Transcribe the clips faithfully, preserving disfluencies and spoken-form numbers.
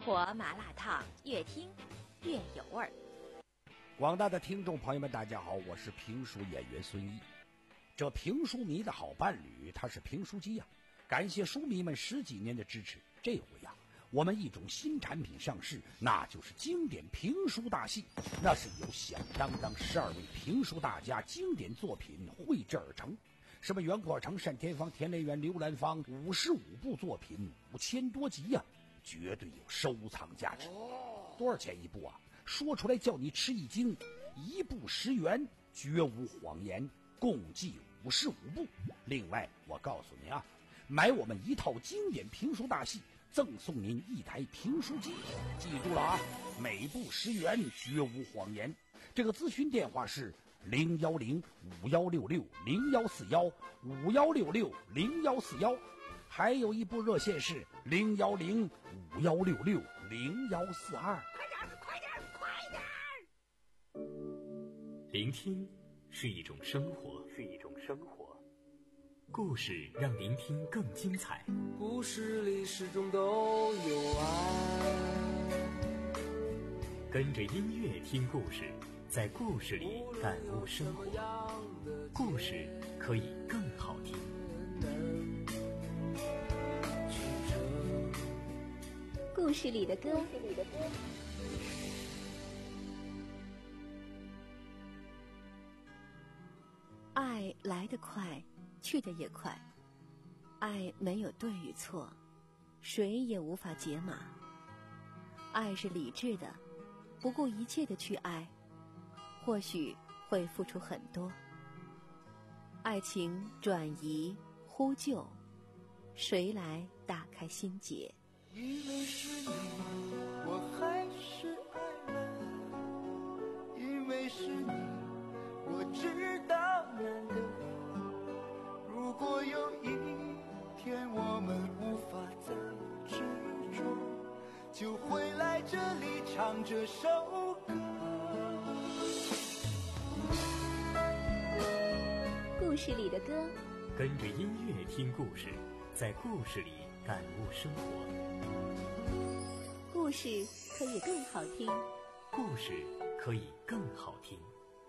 活麻辣烫，越听越有味儿。 广大的听众朋友们，大家好，我是评书演员孙一。这评书迷的好伴侣，他是评书机呀、啊！感谢书迷们十几年的支持。这回呀、啊，我们一种新产品上市，那就是经典评书大戏。那是由响当当十二位评书大家经典作品绘制而成。什么袁阔成、单田芳、田连元、刘兰芳，五十五部作品，五千多集呀、啊，绝对有收藏价值。多少钱一部啊？说出来叫你吃一惊，一部十元，绝无谎言，共计五十五部。另外，我告诉你啊，买我们一套经典评书大戏，赠送您一台评书机。记住了啊，每部十元，绝无谎言。这个咨询电话是零幺零五幺六六零幺四幺五幺六六零幺四幺，还有一部热线是零幺零五幺六六零幺四二。 快点，快点！聆听是一种生活，是一种生活。故事让聆听更精彩。 故事里始终都有爱。 跟着音乐听故事，在故事里感悟生活。故事可以更好听。 故事里的歌，故事里的歌。爱来得快，去得也快。爱没有对与错，谁也无法解码。爱是理智的，不顾一切的去爱，或许会付出很多。爱情转移呼救，谁来打开心结？ 因为是你，我还是爱了。因为是你，我知道难得。如果有一天我们无法再执着，就会来这里唱这首歌。 故事里的歌， 跟着音乐听故事，在故事里感悟生活。 故事可以更好听， 故事可以更好听。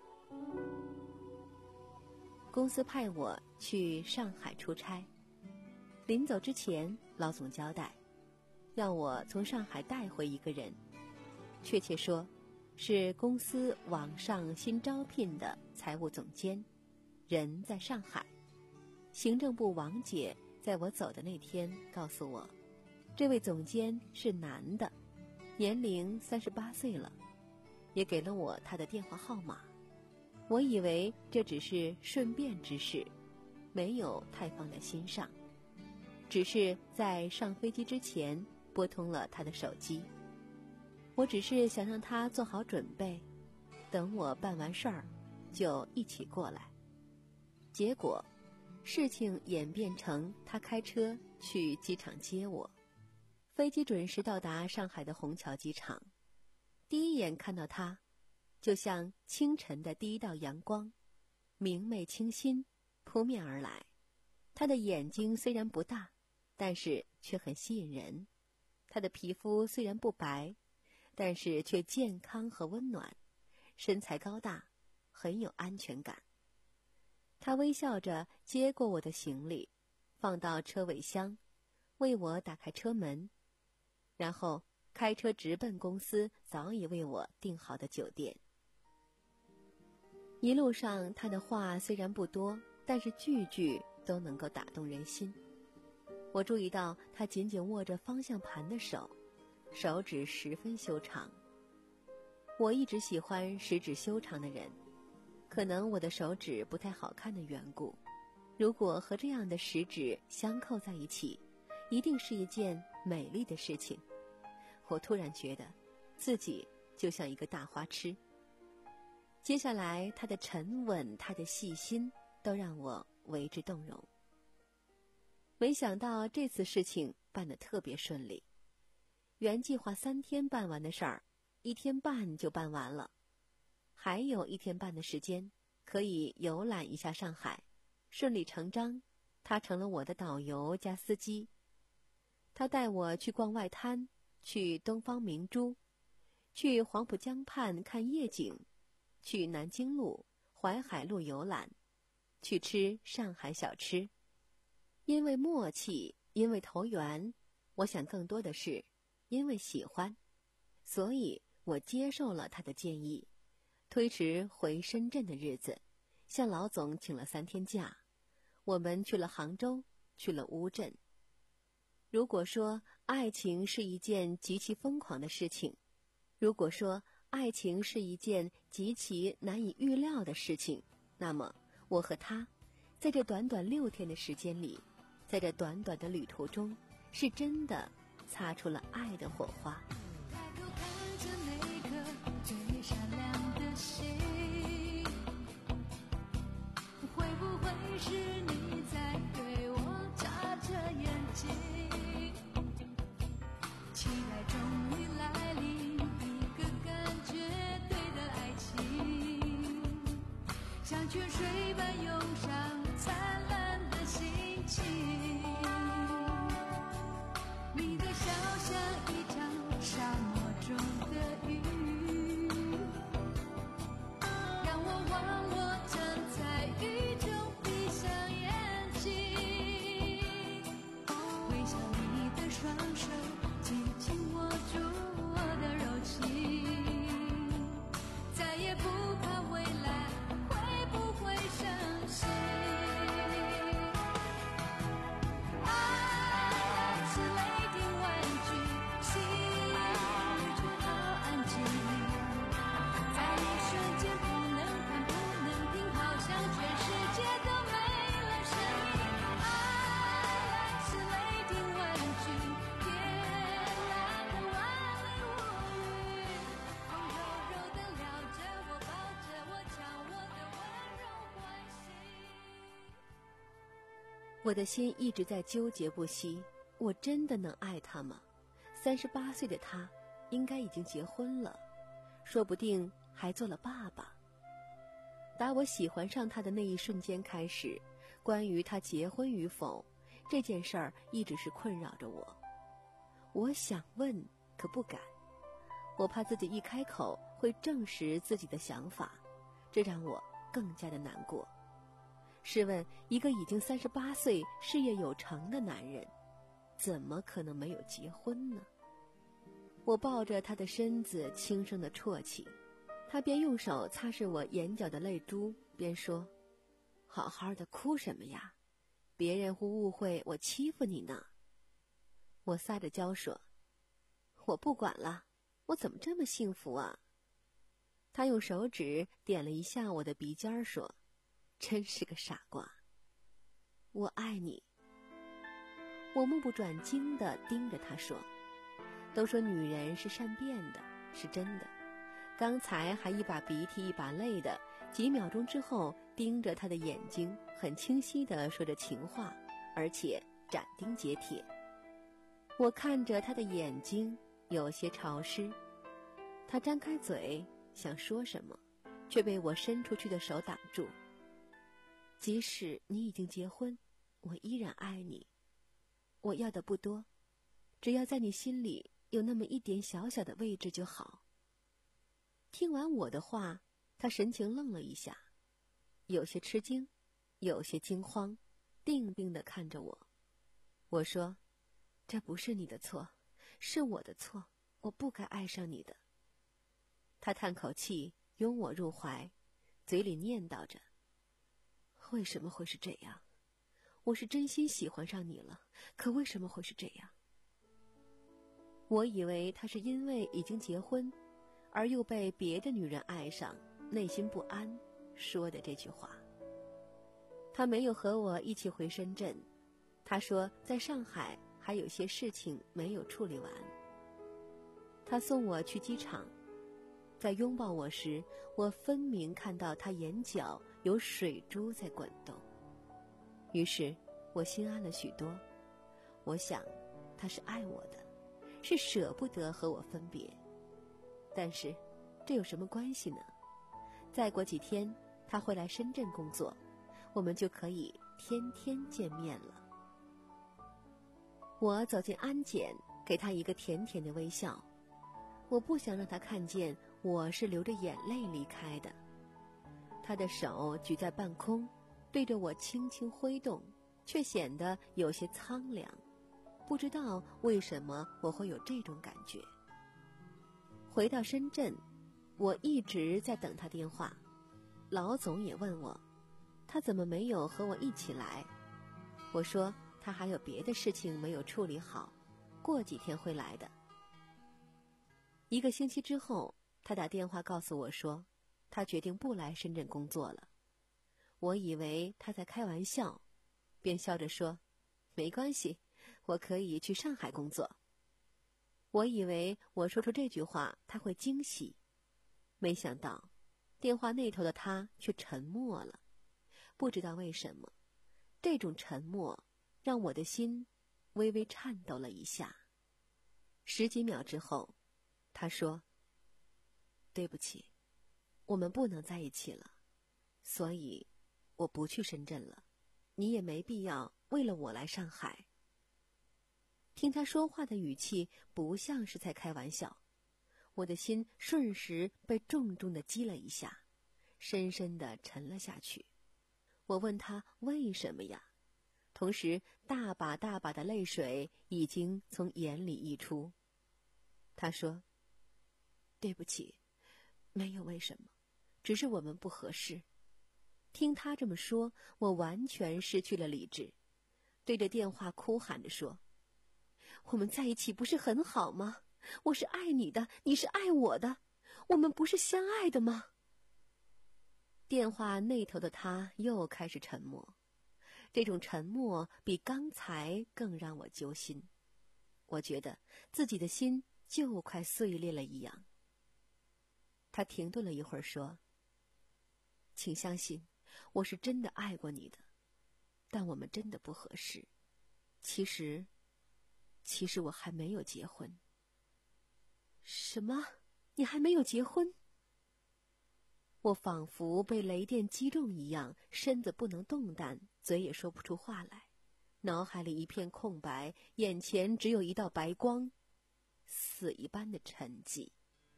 公司派我去上海出差，临走之前，老总交代，要我从上海带回一个人，确切说，是公司网上新招聘的财务总监，人在上海。行政部王姐在我走的那天告诉我，这位总监是男的，年龄三十八岁了，也给了我他的电话号码。我以为这只是顺便之事，没有太放在心上，只是在上飞机之前拨通了他的手机。我只是想让他做好准备，等我办完事儿就一起过来。结果事情演变成他开车去机场接我，飞机准时到达上海的虹桥机场。第一眼看到他，就像清晨的第一道阳光，明媚清新，扑面而来。他的眼睛虽然不大，但是却很吸引人。他的皮肤虽然不白，但是却健康和温暖。身材高大，很有安全感。他微笑着接过我的行李，放到车尾箱，为我打开车门，然后开车直奔公司早已为我订好的酒店。一路上他的话虽然不多，但是句句都能够打动人心。我注意到他紧紧握着方向盘的手，手指十分修长。我一直喜欢食指修长的人，可能我的手指不太好看的缘故，如果和这样的食指相扣在一起，一定是一件美丽的事情。我突然觉得自己就像一个大花痴。接下来他的沉稳，他的细心，都让我为之动容。没想到这次事情办得特别顺利，原计划三天办完的事儿，一天半就办完了，还有一天半的时间可以游览一下上海。顺理成章，他成了我的导游加司机。他带我去逛外滩， 去东方明珠，去黄浦江畔看夜景，去南京路、淮海路游览，去吃上海小吃。因为默契，因为投缘，我想更多的是因为喜欢，所以我接受了他的建议，推迟回深圳的日子，向老总请了三天假。我们去了杭州，去了乌镇。如果说爱情是一件极其疯狂的事情，如果说爱情是一件极其难以预料的事情，那么我和他在这短短六天的时间里，在这短短的旅途中，是真的擦出了爱的火花。 抬头看着那颗最闪亮的星，会不会是你在对我眨着眼睛？期待终于来临，一个感觉对的爱情，像泉水般涌上灿烂的心情。你的笑像一场沙漠中的雨，让我忘我站在雨中闭上眼睛，微笑你的双手紧紧握住我的柔情，再也不怕未来会不会伤心。爱是雷霆万钧，心宇宙好安静，在一瞬间不能看不能听，好像全世界都没了声音。爱是雷霆万钧，天蓝的万里无云，风柔柔的撩着我，抱着我，将我的温柔唤醒。 我的心一直在纠结不息，我真的能爱他吗？三十八岁的他应该已经结婚了，说不定还做了爸爸。打我喜欢上他的那一瞬间开始，关于他结婚与否这件事儿一直是困扰着我。我想问，可不敢，我怕自己一开口会证实自己的想法，这让我更加的难过。试问，一个已经三十八岁、事业有成的男人，怎么可能没有结婚呢？我抱着他的身子，轻声的啜泣。他边用手擦拭我眼角的泪珠，边说：“好好的，哭什么呀？别人会误会我欺负你呢。”我撒着娇说：“我不管了，我怎么这么幸福啊？”他用手指点了一下我的鼻尖说：“真是个傻瓜。”我爱你。我目不转睛地盯着他说：“都说女人是善变的，是真的。刚才还一把鼻涕一把泪的，几秒钟之后盯着他的眼睛，很清晰地说着情话，而且斩钉截铁。”我看着他的眼睛有些潮湿，他张开嘴想说什么，却被我伸出去的手挡住。即使你已经结婚，我依然爱你。我要的不多，只要在你心里有那么一点小小的位置就好。听完我的话，他神情愣了一下，有些吃惊，有些惊慌，定定地看着我。我说：“这不是你的错，是我的错，我不该爱上你的。”他叹口气，拥我入怀，嘴里念叨着：“为什么会是这样？我是真心喜欢上你了，可为什么会是这样？”我以为他是因为已经结婚，而又被别的女人爱上，内心不安，说的这句话。他没有和我一起回深圳，他说在上海还有些事情没有处理完。他送我去机场，在拥抱我时，我分明看到他眼角有水珠在滚动。于是我心安了许多，我想他是爱我的，是舍不得和我分别。但是这有什么关系呢？再过几天他会来深圳工作，我们就可以天天见面了。我走进安检， 给他一个甜甜的微笑。我不想让他看见我是流着眼泪离开的。他的手举在半空，对着我轻轻挥动，却显得有些苍凉。不知道为什么我会有这种感觉。回到深圳，我一直在等他电话。老总也问我，他怎么没有和我一起来？我说他还有别的事情没有处理好，过几天会来的。一个星期之后，他打电话告诉我说，他决定不来深圳工作了。我以为他在开玩笑，便笑着说，没关系，我可以去上海工作。我以为我说出这句话他会惊喜，没想到电话那头的他却沉默了。不知道为什么，这种沉默让我的心微微颤抖了一下。十几秒之后，他说，对不起，我们不能在一起了，所以我不去深圳了，你也没必要为了我来上海。听他说话的语气不像是在开玩笑，我的心瞬时被重重地击了一下，深深地沉了下去。我问他为什么呀？同时大把大把的泪水已经从眼里溢出。他说，对不起，没有为什么，只是我们不合适。听他这么说，我完全失去了理智，对着电话哭喊着说，我们在一起不是很好吗？我是爱你的，你是爱我的，我们不是相爱的吗？电话那头的他又开始沉默，这种沉默比刚才更让我揪心。我觉得自己的心就快碎裂了一样。他停顿了一会儿说，请相信，我是真的爱过你的，但我们真的不合适。其实，其实我还没有结婚。什么？你还没有结婚？我仿佛被雷电击中一样，身子不能动弹，嘴也说不出话来，脑海里一片空白，眼前只有一道白光，死一般的沉寂。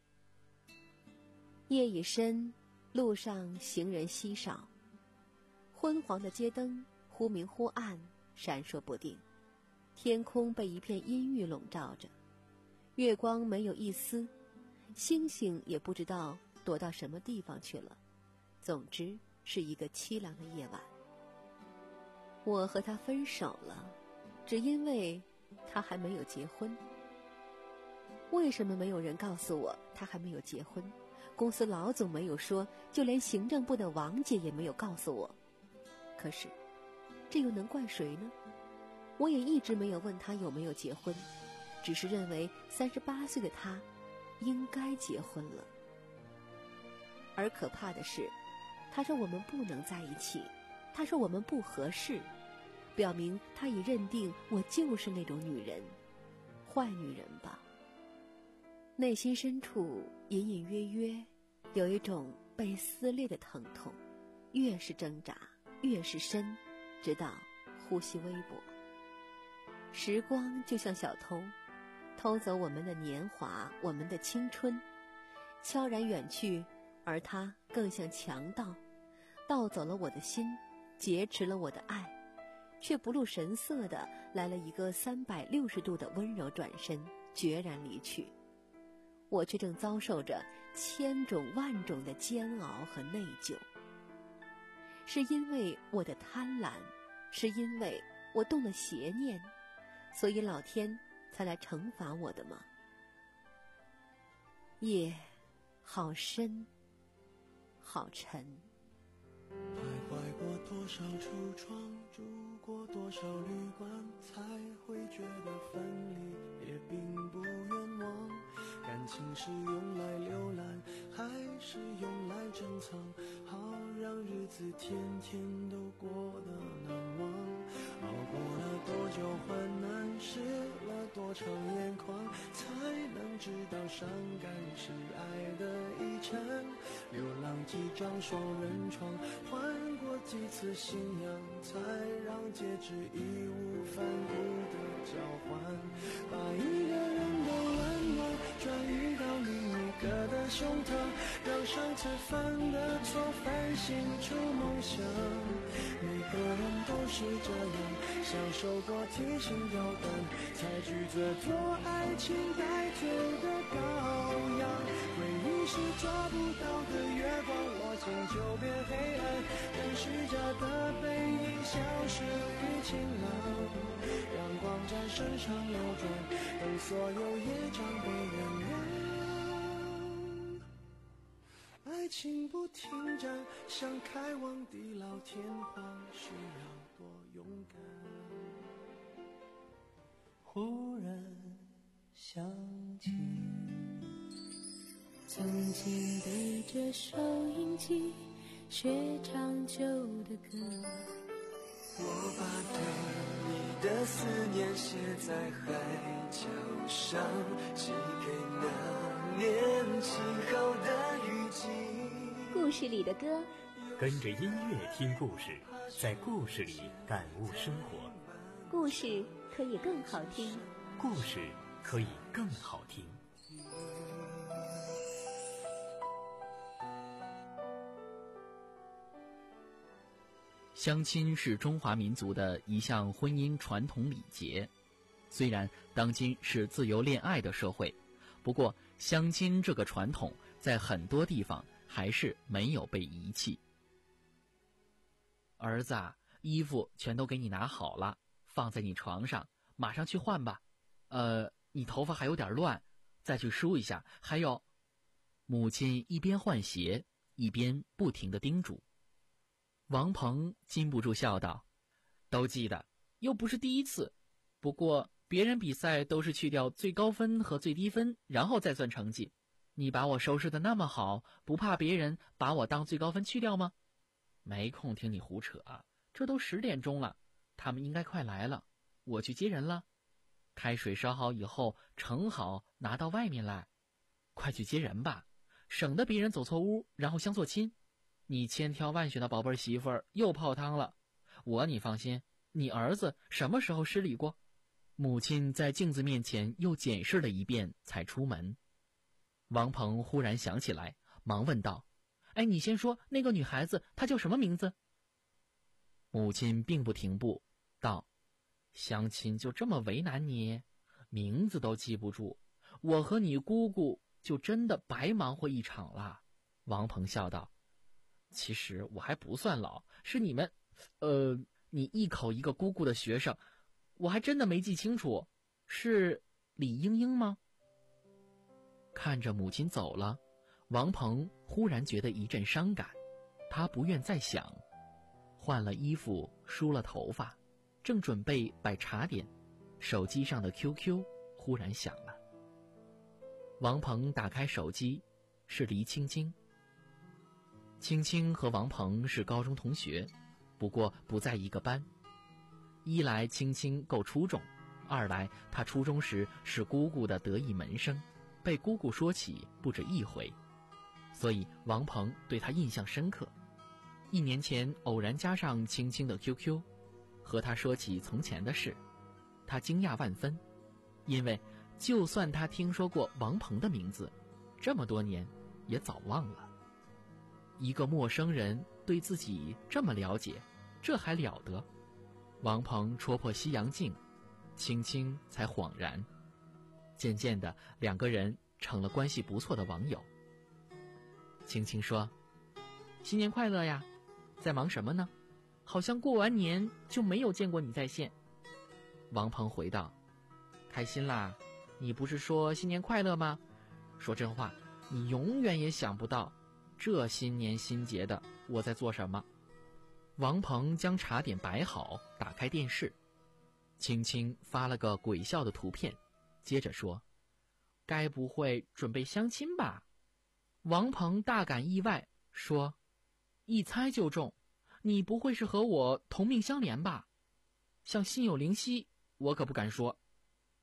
夜已深，路上行人稀少，昏黄的街灯忽明忽暗，闪烁不定，天空被一片阴郁笼罩着，月光没有一丝，星星也不知道躲到什么地方去了。总之是一个凄凉的夜晚。我和他分手了，只因为他还没有结婚。为什么没有人告诉我他还没有结婚？公司老总没有说，就连行政部的王姐也没有告诉我。可是这又能怪谁呢？我也一直没有问他有没有结婚，只是认为三十八岁的他应该结婚了。而可怕的是，他说我们不能在一起，他说我们不合适，表明他已认定我就是那种女人，坏女人吧。内心深处隐隐约约有一种被撕裂的疼痛，越是挣扎越是深，直到呼吸微薄。时光就像小偷，偷走我们的年华，我们的青春，悄然远去，而他更像强盗，盗走了我的心，劫持了我的爱，却不露神色地来了一个三百六十度的温柔转身，决然离去。我却正遭受着千种万种的煎熬和内疚。是因为我的贪婪，是因为我动了邪念，所以老天才来惩罚我的吗？夜好深好沉。 徘徊过多少橱窗，住过多少旅馆，才会觉得分离也并不冤枉。感情是用来浏览，还是用来珍藏？好让日子天天都过得难忘。熬过了多久患难，湿了多长眼眶，才能知道伤感是爱的遗产。流浪几张双人床，换过几次信仰，才让戒指义无反顾的交换。把一个人的温暖转移到另一个的胸膛，让上次犯的错反省出梦想。每个人都是这样，享受过提心吊胆，才拒绝做爱情带罪的羔羊。回忆是抓不到的月光，握紧就变黑暗，让虚假的背影消失于晴朗。阳光在身上流转，等所有业障被原谅。爱情不停站，想开往地老天荒，需要多勇敢。忽然想起曾经对着收音机学唱旧的歌， 我把对你的思念写在海角上，寄给那年轻后的雨季。 故事里的歌， 跟着音乐听故事，在故事里感悟生活。 故事可以更好听， 故事可以更好听。 相亲是中华民族的一项婚姻传统礼节。虽然当今是自由恋爱的社会，不过相亲这个传统在很多地方还是没有被遗弃。儿子啊，衣服全都给你拿好了，放在你床上，马上去换吧。呃，你头发还有点乱，再去梳一下。还有，母亲一边换鞋，一边不停地叮嘱。王鹏禁不住笑道：“都记得，又不是第一次。不过别人比赛都是去掉最高分和最低分，然后再算成绩。你把我收拾得那么好，不怕别人把我当最高分去掉吗？没空听你胡扯啊，这都十点钟了，他们应该快来了，我去接人了。开水烧好以后盛好，拿到外面来，快去接人吧，省得别人走错屋，然后相错亲。你千挑万选的宝贝媳妇儿又泡汤了，我你放心，你儿子什么时候失礼过？”母亲在镜子面前又检视了一遍，才出门。王鹏忽然想起来，忙问道：“哎，你先说，那个女孩子她叫什么名字？”母亲并不停步，道：“相亲就这么为难你，名字都记不住，我和你姑姑就真的白忙活一场了。”王鹏笑道：“其实我还不算老，是你们，呃，你一口一个姑姑的学生，我还真的没记清楚，是李英英吗？”看着母亲走了，王鹏忽然觉得一阵伤感，他不愿再想，换了衣服，梳了头发，正准备摆茶点，手机上的 Q Q 忽然响了。王鹏打开手机，是黎青青。青青和王鹏是高中同学，不过不在一个班。一来青青够出众，二来她初中时是姑姑的得意门生，被姑姑说起不止一回，所以王鹏对她印象深刻。一年前偶然加上青青的 Q Q， 和她说起从前的事，她惊讶万分，因为就算她听说过王鹏的名字，这么多年也早忘了。一个陌生人对自己这么了解，这还了得？王鹏戳破西洋镜，青青才恍然。渐渐的，两个人成了关系不错的网友。青青说：“新年快乐呀，在忙什么呢？好像过完年就没有见过你在线。”王鹏回道：“开心啦，你不是说新年快乐吗？说真话，你永远也想不到这新年新节的我在做什么。”王鹏将茶点摆好，打开电视，青青发了个鬼笑的图片，接着说：“该不会准备相亲吧？”王鹏大感意外，说：“一猜就中，你不会是和我同命相连吧？像心有灵犀，我可不敢说。”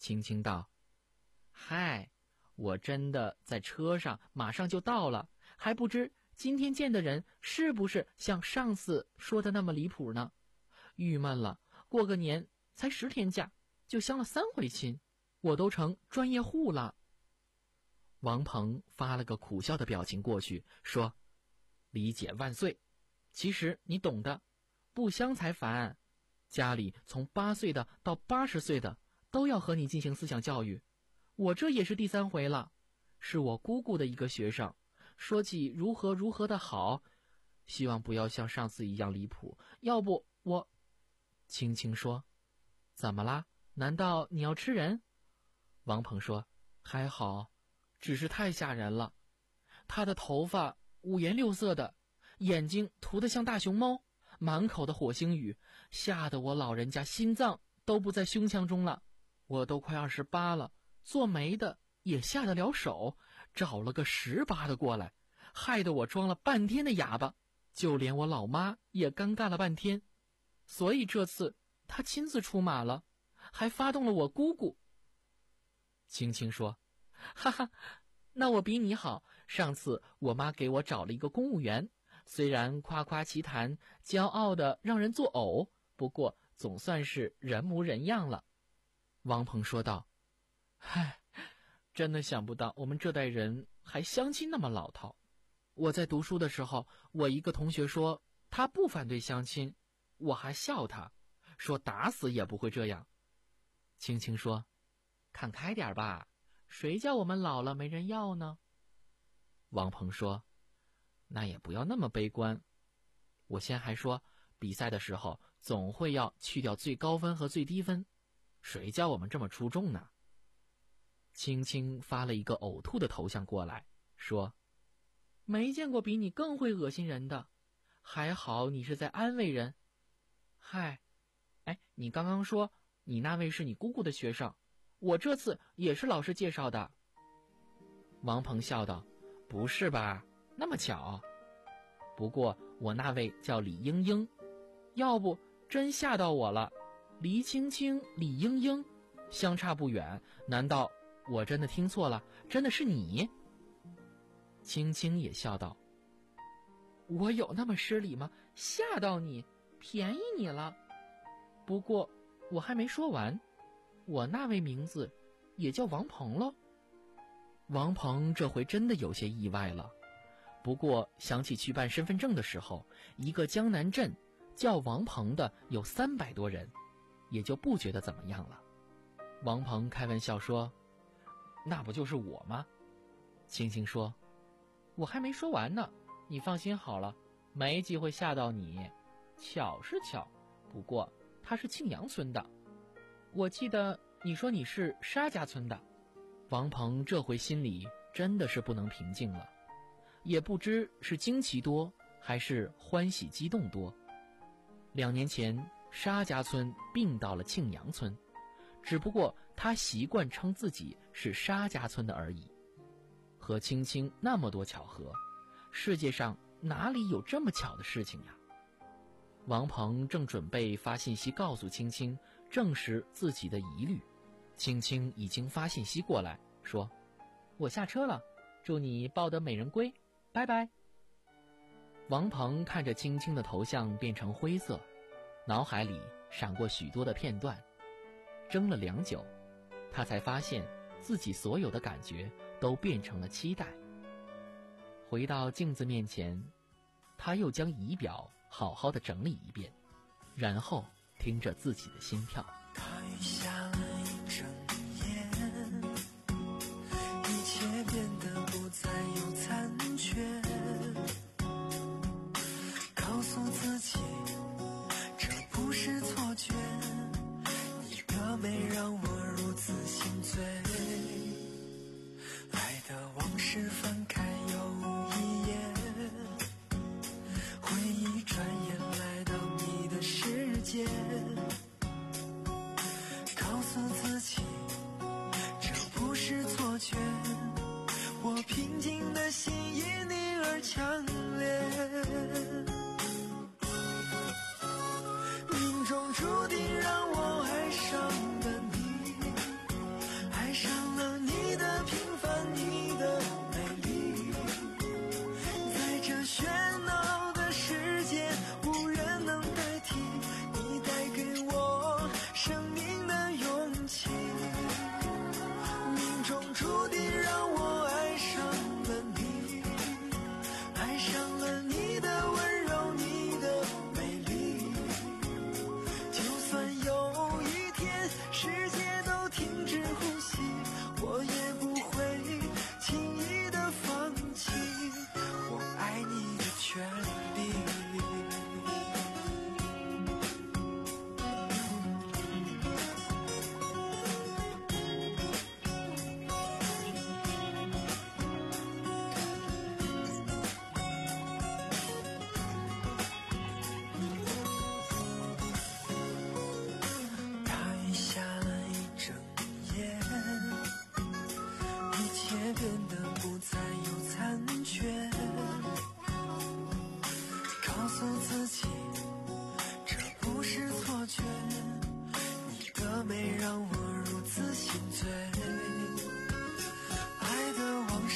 青青道：嗨，我真的在车上，马上就到了，还不知今天见的人是不是像上次说的那么离谱呢？郁闷了，过个年才十天假，就相了三回亲，我都成专业户了。王鹏发了个苦笑的表情过去，说：理解万岁，其实你懂的，不相才烦。家里从八岁的到八十岁的都要和你进行思想教育，我这也是第三回了。是我姑姑的一个学生，说起如何如何的好，希望不要像上次一样离谱，要不我……青青说：怎么啦？难道你要吃人？王鹏说：还好，只是太吓人了。他的头发五颜六色的，眼睛涂得像大熊猫，满口的火星语，吓得我老人家心脏都不在胸腔中了。我都快二十八了，做媒的也下得了手，找了个十八的过来，害得我装了半天的哑巴，就连我老妈也尴尬了半天。所以这次他亲自出马了，还发动了我姑姑。青青说：哈哈，那我比你好，上次我妈给我找了一个公务员，虽然夸夸其谈，骄傲的让人作呕，不过总算是人模人样了。王鹏说道：唉，真的想不到我们这代人还相亲那么老套。我在读书的时候，我一个同学说他不反对相亲，我还笑他，说打死也不会这样。青青说：看开点吧，谁叫我们老了没人要呢？王鹏说：那也不要那么悲观。我先还说比赛的时候总会要去掉最高分和最低分，谁叫我们这么出众呢？青青发了一个呕吐的头像过来，说：没见过比你更会恶心人的，还好你是在安慰人。嗨，哎，你刚刚说你那位是你姑姑的学生，我这次也是老师介绍的。王鹏笑道：不是吧，那么巧。不过我那位叫李英英，要不真吓到我了。黎青青、李英英，相差不远，难道我真的听错了？真的是你？青青也笑道：我有那么失礼吗？吓到你，便宜你了。不过我还没说完，我那位名字也叫王鹏喽。王鹏这回真的有些意外了，不过想起去办身份证的时候，一个江南镇叫王鹏的有三百多人，也就不觉得怎么样了。王鹏开玩笑说：那不就是我吗？青青说：我还没说完呢，你放心好了，没机会吓到你。巧是巧，不过他是庆阳村的。我记得你说你是沙家村的。王鹏这回心里真的是不能平静了，也不知是惊奇多还是欢喜激动多。两年前沙家村并到了庆阳村，只不过他习惯称自己是沙家村的而已。和青青那么多巧合，世界上哪里有这么巧的事情呀？王鹏正准备发信息告诉青青，证实自己的疑虑，青青已经发信息过来说：我下车了，祝你抱得美人归，拜拜。王鹏看着青青的头像变成灰色，脑海里闪过许多的片段，怔了良久，他才发现自己所有的感觉都变成了期待。回到镜子面前，他又将仪表好好的整理一遍，然后听着自己的心跳。 大雨下了一整夜，一切变得不再有残缺，告诉自己这不是错觉，你的美让我如此心醉，爱的往事翻开又一页，回忆转眼来到你的世界，告诉自己这不是错觉，我平静的心因你而强烈，命中注定让我爱上的你，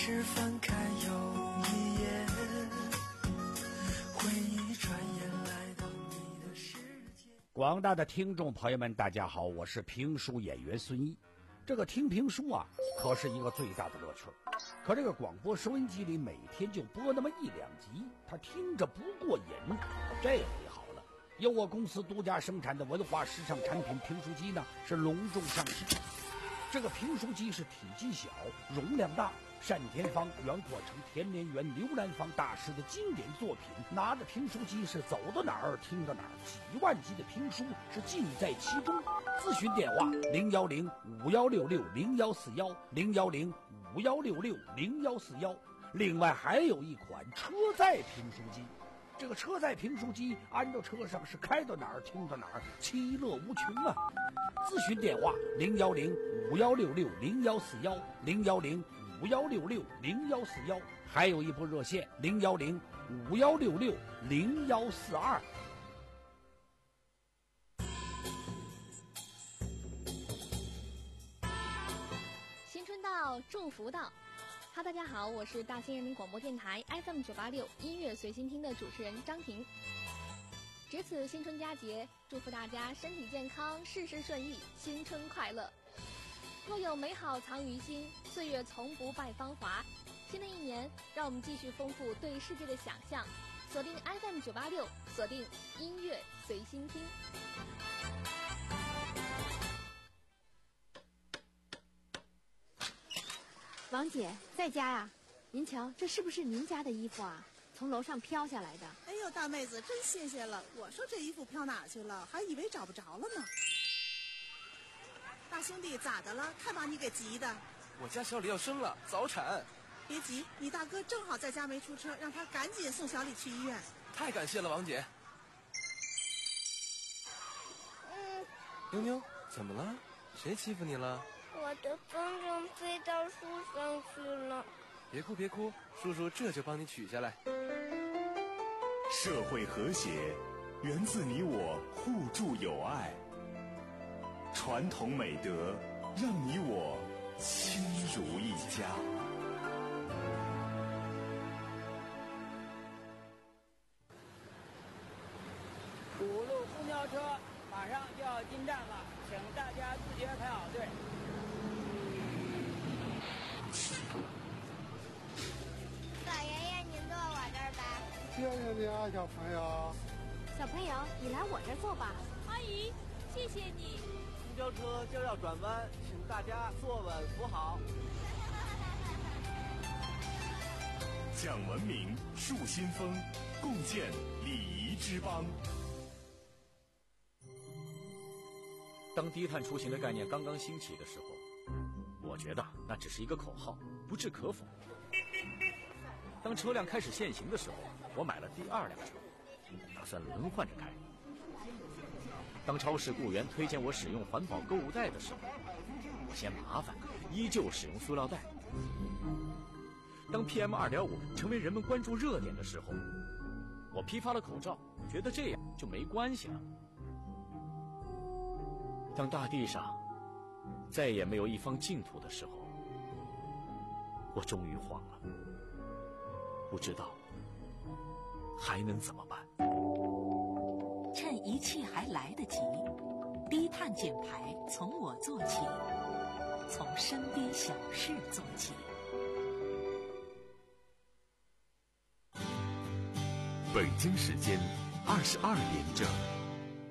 是翻开又一页，回忆转眼来到你的世界。 广大的听众朋友们，大家好，我是评书演员孙一。这个听评书啊，可是一个最大的乐趣。可这个广播收音机里每天就播那么一两集，他听着不过瘾。这回好了，由我公司独家生产的文化时尚产品评书机呢，是隆重上市。这个评书机是体积小，容量大，单田芳、袁阔成、田连元、刘兰芳大师的经典作品，拿着评书机是走到哪儿听到哪儿，几万集的评书是尽在其中。咨询电话零幺零五幺六六零幺四幺零幺零五幺六六零幺四幺。另外还有一款车载评书机，这个车载评书机安到车上是开到哪儿听到哪儿，其乐无穷啊！咨询电话零幺零五幺六六零幺四幺零幺零五幺六六零幺四幺，还有一部热线零幺零五幺六六零幺四二。 新春到，祝福到。哈，大家好，我是大兴人民广播电台 F M 九八六音乐随心听的主持人张婷。值此新春佳节，祝福大家身体健康，事事顺意，新春快乐。若有美好藏于心，岁月从不败芳华。新的一年，让我们继续丰富对世界的想象，锁定 F M 九八六，锁定音乐随心听。 王姐在家呀？您瞧，这是不是您家的衣服啊？从楼上飘下来的。 哎呦，大妹子真谢谢了！我说这衣服飘哪去了，还以为找不着了呢。大兄弟咋的了？太把你给急的。 我家小李要生了，早产。 别急，你大哥正好在家没出车，让他赶紧送小李去医院。 太感谢了，王姐。 嗯， 妞妞，怎么了？谁欺负你了？ 我的风筝飞到树上去了。 别哭别哭，叔叔这就帮你取下来。 社会和谐源自你我互助友爱，传统美德让你我亲如一家。 五路公交车马上就要进站了，请大家自觉排好队。 老爷爷，您坐我这儿吧。 谢谢你啊，小朋友。 小朋友，你来我这儿坐吧。 阿姨，谢谢你。 公交车就要转弯，请大家坐稳扶好。 讲文明，树新风，共建礼仪之邦。 当低碳出行的概念刚刚兴起的时候，我觉得那只是一个口号，不置可否。当车辆开始限行的时候，我买了第二辆车，打算轮换着开。当超市雇员推荐我使用环保购物袋的时候，我嫌麻烦，依旧使用塑料袋。当 P M 二点五 成为人们关注热点的时候，我批发了口罩，觉得这样就没关系了。当大地上再也没有一方净土的时候，我终于慌了，不知道还能怎么办。 趁一切还来得及，低碳减排从我做起，从身边小事做起。 北京时间二十二点整。